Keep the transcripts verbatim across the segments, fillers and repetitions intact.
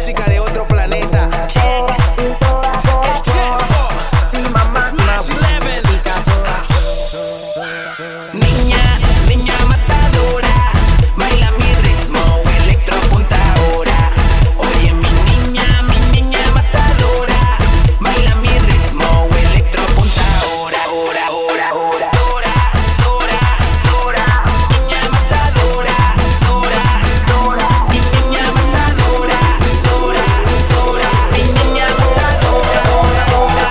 música de otro planeta. El Chesco, Smash Eleven. Niña, niña matadora, baila mi ritmo, electropunta ahora. Oye mi niña, mi niña matadora, baila mi ritmo, electropunta ahora, ahora, ahora, ahora. Dora, Dora, Dora, niña matadora, Dora, Dora, mi niña matadora, Dora, Dora, mi niña matadora, Dora,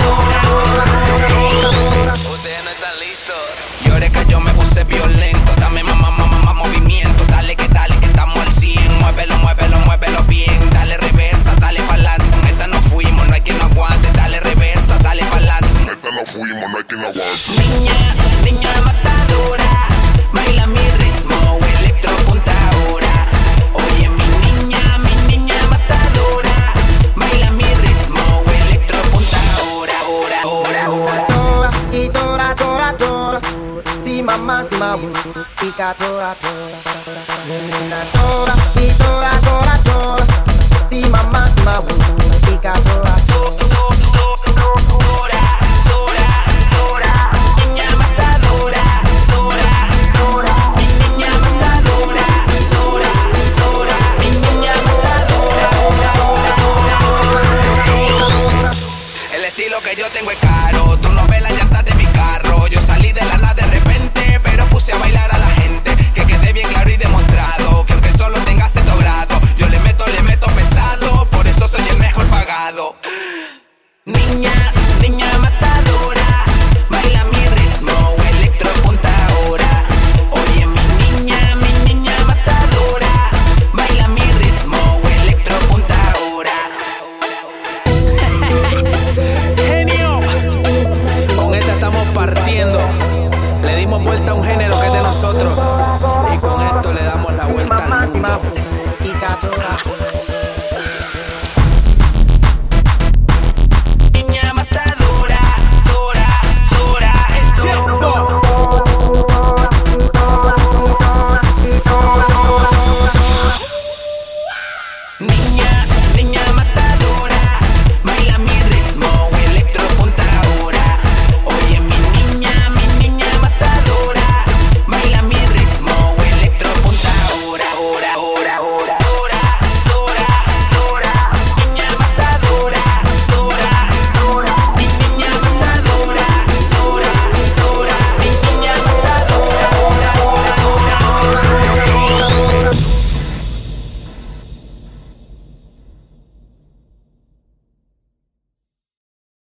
Dora. Ustedes no están listos. Lloré que yo me puse violento. Dame mamá, mamá, mamá, movimiento. Dale que dale que estamos al cien. Muévelo, muévelo, muévelo bien. Dale reversa, dale pa'lante. Con esta no fuimos, no hay quien no aguante. Dale reversa, dale pa'lante. Con esta no fuimos, no hay quien aguante. Niña, niña matadora, baila mi ritmo, electropunta ahora. Oye mi niña, mi niña matadora, baila mi ritmo, electropunta ahora, ahora, ahora, ahora. Dora, y Dora, Dora, Dora. Si mamá, si mamá, chica Dora, Dora. Dora, y Dora, Dora, Dora. Si mamá, si mamá, chica Dora, Dora. Dora, Dora, Dora, niña matadora, Dora, Dora, mi niña matadora, Dora, Dora, mi niña matadora, Dora. El estilo que yo tengo es caro, tú no ves las llantas de mi carro. Yo salí de la nada de repente, pero puse a bailar a la gente. Que quede bien claro y demostrado, que aunque solo tenga cierto grado, yo le meto, le meto pesado, por eso soy el mejor pagado. Niña, niña matadora, baila mi ritmo, electropunta ahora. Oye mi niña, mi niña matadora, baila mi ritmo, electropunta ahora. Genio. Con esta estamos partiendo. Le dimos vuelta a un género que es de nosotros. Y con esto le damos la vuelta al mundo. Chica Dora.